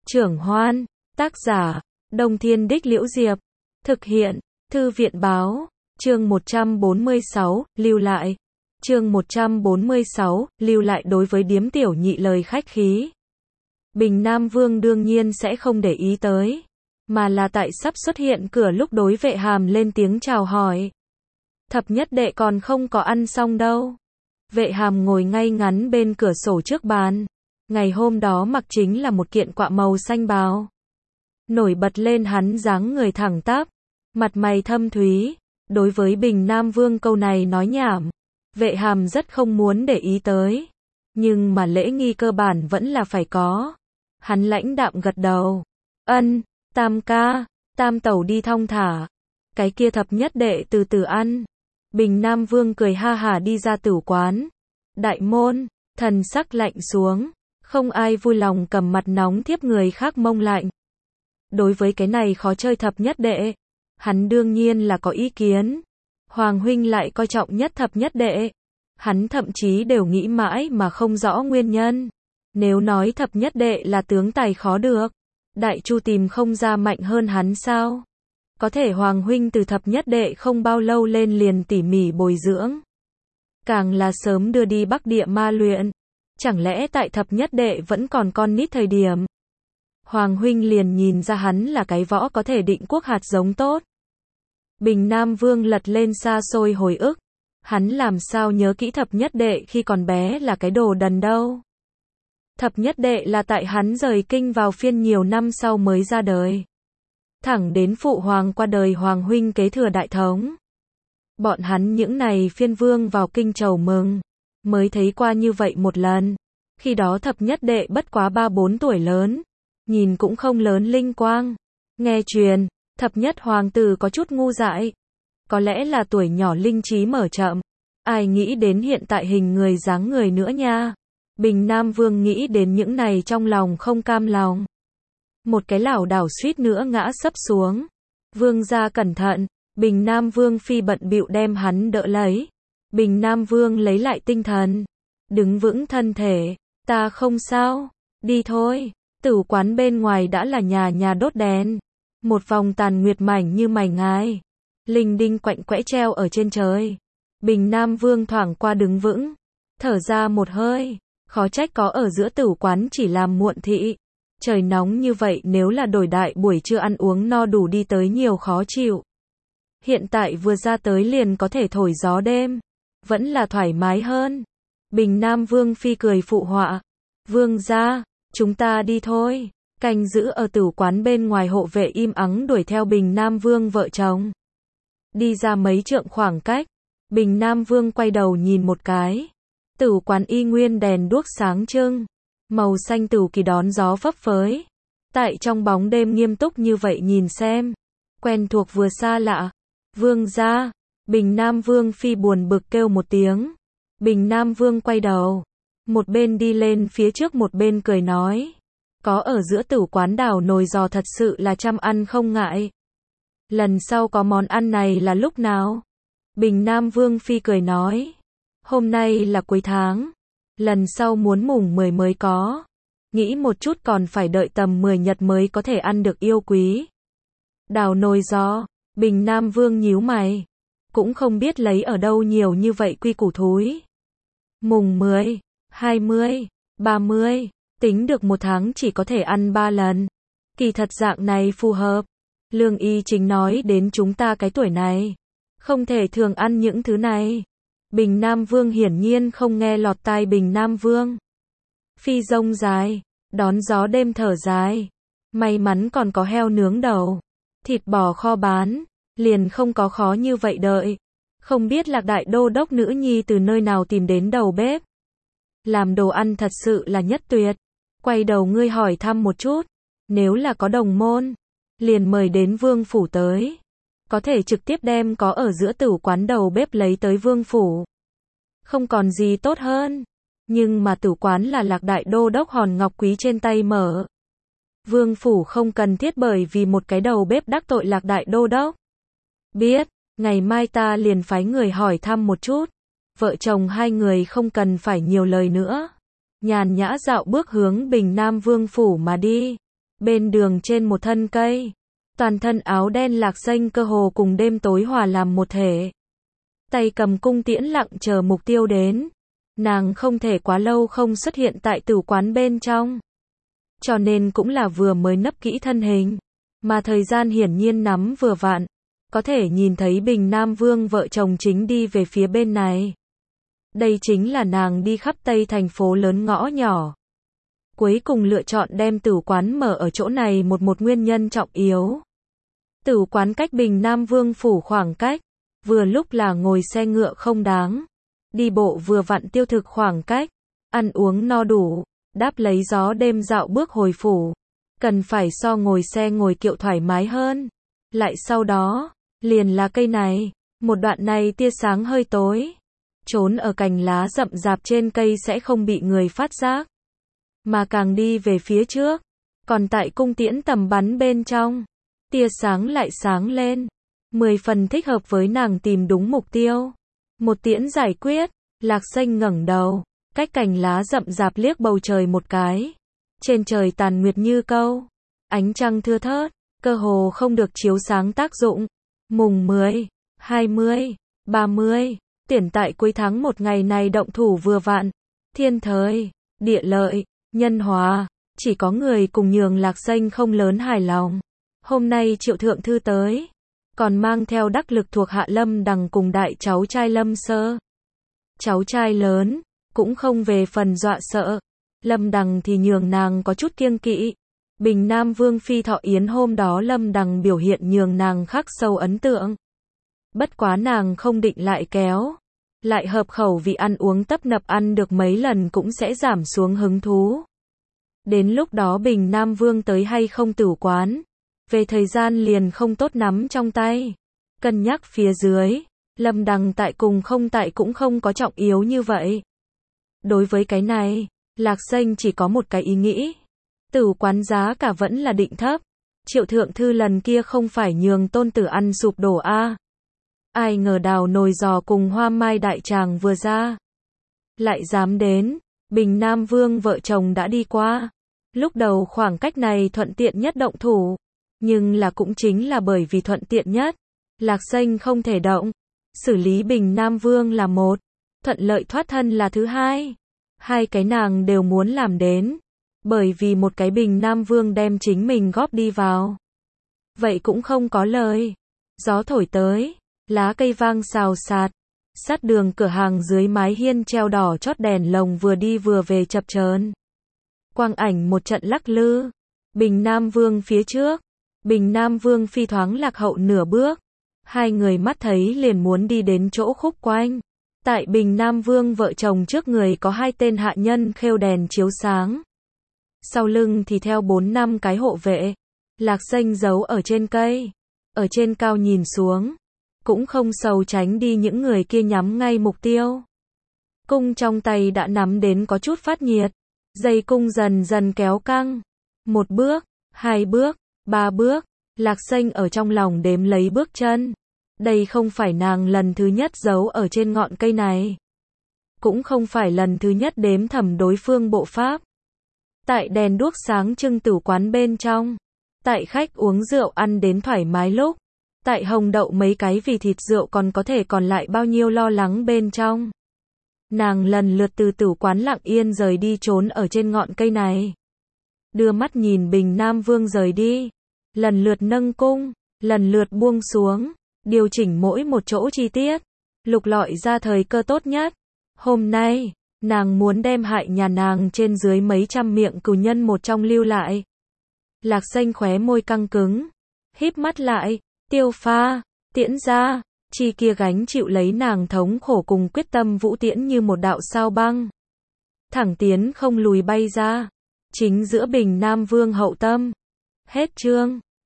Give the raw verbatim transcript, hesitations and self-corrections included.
Trưởng Hoan, tác giả, Đông Thiên Đích Liễu Diệp, thực hiện, Thư viện Báo, chương một trăm bốn mươi sáu, lưu lại. Chương một trăm bốn mươi sáu, lưu lại đối với điếm tiểu nhị lời khách khí. Bình Nam Vương đương nhiên sẽ không để ý tới, mà là tại sắp xuất hiện cửa lúc đối Vệ Hàm lên tiếng chào hỏi. Thập nhất đệ còn không có ăn xong đâu. Vệ Hàm ngồi ngay ngắn bên cửa sổ trước bàn. Ngày hôm đó mặc chính là một kiện quạ màu xanh bào. Nổi bật lên hắn dáng người thẳng tắp, mặt mày thâm thúy. Đối với Bình Nam Vương câu này nói nhảm, Vệ Hàm rất không muốn để ý tới. Nhưng mà lễ nghi cơ bản vẫn là phải có. Hắn lãnh đạm gật đầu. Ân, Tam ca, Tam tẩu đi thong thả. Cái kia thập nhất đệ từ từ ăn. Bình Nam Vương cười ha hả đi ra tử quán. Đại môn, thần sắc lạnh xuống. Không ai vui lòng cầm mặt nóng thiếp người khác mông lạnh. Đối với cái này khó chơi thập nhất đệ, hắn đương nhiên là có ý kiến. Hoàng huynh lại coi trọng nhất thập nhất đệ. Hắn thậm chí đều nghĩ mãi mà không rõ nguyên nhân. Nếu nói thập nhất đệ là tướng tài khó được, Đại Chu tìm không ra mạnh hơn hắn sao? Có thể Hoàng huynh từ thập nhất đệ không bao lâu lên liền tỉ mỉ bồi dưỡng. Càng là sớm đưa đi Bắc Địa ma luyện. Chẳng lẽ tại thập nhất đệ vẫn còn con nít thời điểm, Hoàng huynh liền nhìn ra hắn là cái võ có thể định quốc hạt giống tốt. Bình Nam Vương lật lên xa xôi hồi ức. Hắn làm sao nhớ kỹ thập nhất đệ khi còn bé là cái đồ đần đâu. Thập nhất đệ là tại hắn rời kinh vào phiên nhiều năm sau mới ra đời. Thẳng đến phụ hoàng qua đời Hoàng huynh kế thừa đại thống. Bọn hắn những này phiên vương vào kinh chầu mừng, mới thấy qua như vậy một lần. Khi đó thập nhất đệ bất quá ba bốn tuổi lớn, nhìn cũng không lớn linh quang. Nghe truyền, thập nhất hoàng tử có chút ngu dại. Có lẽ là tuổi nhỏ linh trí mở chậm. Ai nghĩ đến hiện tại hình người dáng người nữa nha. Bình Nam Vương nghĩ đến những này trong lòng không cam lòng. Một cái lảo đảo suýt nữa ngã sấp xuống. Vương gia cẩn thận. Bình Nam Vương phi bận bịu đem hắn đỡ lấy. Bình Nam Vương lấy lại tinh thần. Đứng vững thân thể. Ta không sao. Đi thôi. Tử quán bên ngoài đã là nhà nhà đốt đèn. Một vòng tàn nguyệt mảnh như mảnh ngài. Linh đinh quạnh quẽ treo ở trên trời. Bình Nam Vương thoảng qua đứng vững. Thở ra một hơi. Khó trách có ở giữa tử quán chỉ làm muộn thị. Trời nóng như vậy nếu là đổi đại buổi trưa ăn uống no đủ đi tới nhiều khó chịu. Hiện tại vừa ra tới liền có thể thổi gió đêm. Vẫn là thoải mái hơn. Bình Nam Vương phi cười phụ họa. Vương gia, chúng ta đi thôi. Canh giữ ở tử quán bên ngoài hộ vệ im ắng đuổi theo Bình Nam Vương vợ chồng. Đi ra mấy trượng khoảng cách. Bình Nam Vương quay đầu nhìn một cái. Tử quán y nguyên đèn đuốc sáng trưng. Màu xanh tử kỳ đón gió phấp phới. Tại trong bóng đêm nghiêm túc như vậy nhìn xem. Quen thuộc vừa xa lạ. Vương gia. Bình Nam Vương phi buồn bực kêu một tiếng. Bình Nam Vương quay đầu. Một bên đi lên phía trước một bên cười nói. Có ở giữa tử quán đảo nồi giò thật sự là chăm ăn không ngại. Lần sau có món ăn này là lúc nào? Bình Nam Vương phi cười nói. Hôm nay là cuối tháng. Lần sau muốn mùng mười mới có. Nghĩ một chút còn phải đợi tầm mười nhật mới có thể ăn được yêu quý. Đảo nồi giò. Bình Nam Vương nhíu mày. Cũng không biết lấy ở đâu nhiều như vậy quy củ thúi. Mùng mười, hai mươi, ba mươi. Tính được một tháng chỉ có thể ăn ba lần. Kỳ thật dạng này phù hợp. Lương y chính nói đến chúng ta cái tuổi này. Không thể thường ăn những thứ này. Bình Nam Vương hiển nhiên không nghe lọt tai Bình Nam Vương. Phi rông dài. Đón gió đêm thở dài. May mắn còn có heo nướng đầu. Thịt bò kho bán. Liền không có khó như vậy đợi. Không biết Lạc đại đô đốc nữ nhi từ nơi nào tìm đến đầu bếp. Làm đồ ăn thật sự là nhất tuyệt. Quay đầu ngươi hỏi thăm một chút. Nếu là có đồng môn, liền mời đến vương phủ tới. Có thể trực tiếp đem có ở giữa tử quán đầu bếp lấy tới vương phủ. Không còn gì tốt hơn. Nhưng mà tử quán là Lạc đại đô đốc hòn ngọc quý trên tay mở. Vương phủ không cần thiết bởi vì một cái đầu bếp đắc tội Lạc đại đô đốc. Biết, ngày mai ta liền phái người hỏi thăm một chút. Vợ chồng hai người không cần phải nhiều lời nữa. Nhàn nhã dạo bước hướng Bình Nam Vương phủ mà đi. Bên đường trên một thân cây, toàn thân áo đen Lạc Xanh cơ hồ cùng đêm tối hòa làm một thể. Tay cầm cung tiễn lặng chờ mục tiêu đến. Nàng không thể quá lâu không xuất hiện tại tử quán bên trong. Cho nên cũng là vừa mới nấp kỹ thân hình. Mà thời gian hiển nhiên nắm vừa vặn. Có thể nhìn thấy Bình Nam Vương vợ chồng chính đi về phía bên này. Đây chính là nàng đi khắp Tây thành phố lớn ngõ nhỏ. Cuối cùng lựa chọn đem tử quán mở ở chỗ này một một nguyên nhân trọng yếu. Tử quán cách Bình Nam Vương phủ khoảng cách. Vừa lúc là ngồi xe ngựa không đáng. Đi bộ vừa vặn tiêu thực khoảng cách. Ăn uống no đủ. Đáp lấy gió đêm dạo bước hồi phủ. Cần phải so ngồi xe ngồi kiệu thoải mái hơn. Lại sau đó, liền là cây này. Một đoạn này tia sáng hơi tối. Trốn ở cành lá rậm rạp trên cây sẽ không bị người phát giác. Mà càng đi về phía trước. Còn tại cung tiễn tầm bắn bên trong. Tia sáng lại sáng lên. Mười phần thích hợp với nàng tìm đúng mục tiêu. Một tiễn giải quyết. Lạc Xanh ngẩng đầu. Cách cành lá rậm rạp liếc bầu trời một cái. Trên trời tàn nguyệt như câu. Ánh trăng thưa thớt. Cơ hồ không được chiếu sáng tác dụng. Mùng mười, hai mươi, ba mươi. Tuyển tại cuối tháng một ngày này động thủ vừa vặn. Thiên thời, địa lợi, nhân hòa. Chỉ có người cùng nhường Lạc Xanh không lớn hài lòng. Hôm nay Triệu Thượng Thư tới. Còn mang theo đắc lực thuộc hạ Lâm Đằng cùng đại cháu trai Lâm Sơ. Cháu trai lớn, cũng không về phần dọa sợ. Lâm Đằng thì nhường nàng có chút kiêng kỵ. Bình Nam Vương phi thọ yến hôm đó Lâm Đằng biểu hiện nhường nàng khắc sâu ấn tượng. Bất quá nàng không định lại kéo. Lại hợp khẩu vì ăn uống tấp nập ăn được mấy lần cũng sẽ giảm xuống hứng thú. Đến lúc đó Bình Nam Vương tới hay không tử quán. Về thời gian liền không tốt nắm trong tay. Cân nhắc phía dưới. Lâm Đằng tại cùng không tại cũng không có trọng yếu như vậy. Đối với cái này, Lạc Xanh chỉ có một cái ý nghĩ. Tử quán giá cả vẫn là định thấp. Triệu Thượng Thư lần kia không phải nhường tôn tử ăn sụp đổ a à. Ai ngờ đào nồi giò cùng hoa mai đại tràng vừa ra. Lại dám đến. Bình Nam Vương vợ chồng đã đi qua. Lúc đầu khoảng cách này thuận tiện nhất động thủ. Nhưng là cũng chính là bởi vì thuận tiện nhất. Lạc Xanh không thể động. Xử lý Bình Nam Vương là một. Thuận lợi thoát thân là thứ hai. Hai cái nàng đều muốn làm đến. Bởi vì một cái Bình Nam Vương đem chính mình góp đi vào. Vậy cũng không có lời. Gió thổi tới. Lá cây vang xào xạc. Sát đường cửa hàng dưới mái hiên treo đỏ chót đèn lồng vừa đi vừa về chập chờn. Quang ảnh một trận lắc lư. Bình Nam Vương phía trước. Bình Nam Vương phi thoáng lạc hậu nửa bước. Hai người mắt thấy liền muốn đi đến chỗ khúc quanh. Tại Bình Nam Vương vợ chồng trước người có hai tên hạ nhân khêu đèn chiếu sáng. Sau lưng thì theo bốn năm cái hộ vệ. Lạc Xanh giấu ở trên cây. Ở trên cao nhìn xuống. Cũng không sầu tránh đi những người kia nhắm ngay mục tiêu. Cung trong tay đã nắm đến có chút phát nhiệt. Dây cung dần dần kéo căng. Một bước, hai bước, ba bước. Lạc Xanh ở trong lòng đếm lấy bước chân. Đây không phải nàng lần thứ nhất giấu ở trên ngọn cây này. Cũng không phải lần thứ nhất đếm thầm đối phương bộ pháp. Tại đèn đuốc sáng trưng tử quán bên trong. Tại khách uống rượu ăn đến thoải mái lúc. Tại hồng đậu mấy cái vì thịt rượu còn có thể còn lại bao nhiêu lo lắng bên trong. Nàng lần lượt từ tử quán lặng yên rời đi trốn ở trên ngọn cây này. Đưa mắt nhìn Bình Nam Vương rời đi. Lần lượt nâng cung, lần lượt buông xuống. Điều chỉnh mỗi một chỗ chi tiết. Lục lọi ra thời cơ tốt nhất. Hôm nay, nàng muốn đem hại nhà nàng trên dưới mấy trăm miệng cừu nhân một trong lưu lại. Lạc Xanh khóe môi căng cứng. Híp mắt lại. Tiêu pha, tiễn ra. Chi kia gánh chịu lấy nàng thống khổ cùng quyết tâm vũ tiễn như một đạo sao băng. Thẳng tiến không lùi bay ra. Chính giữa Bình Nam Vương hậu tâm. Hết chương.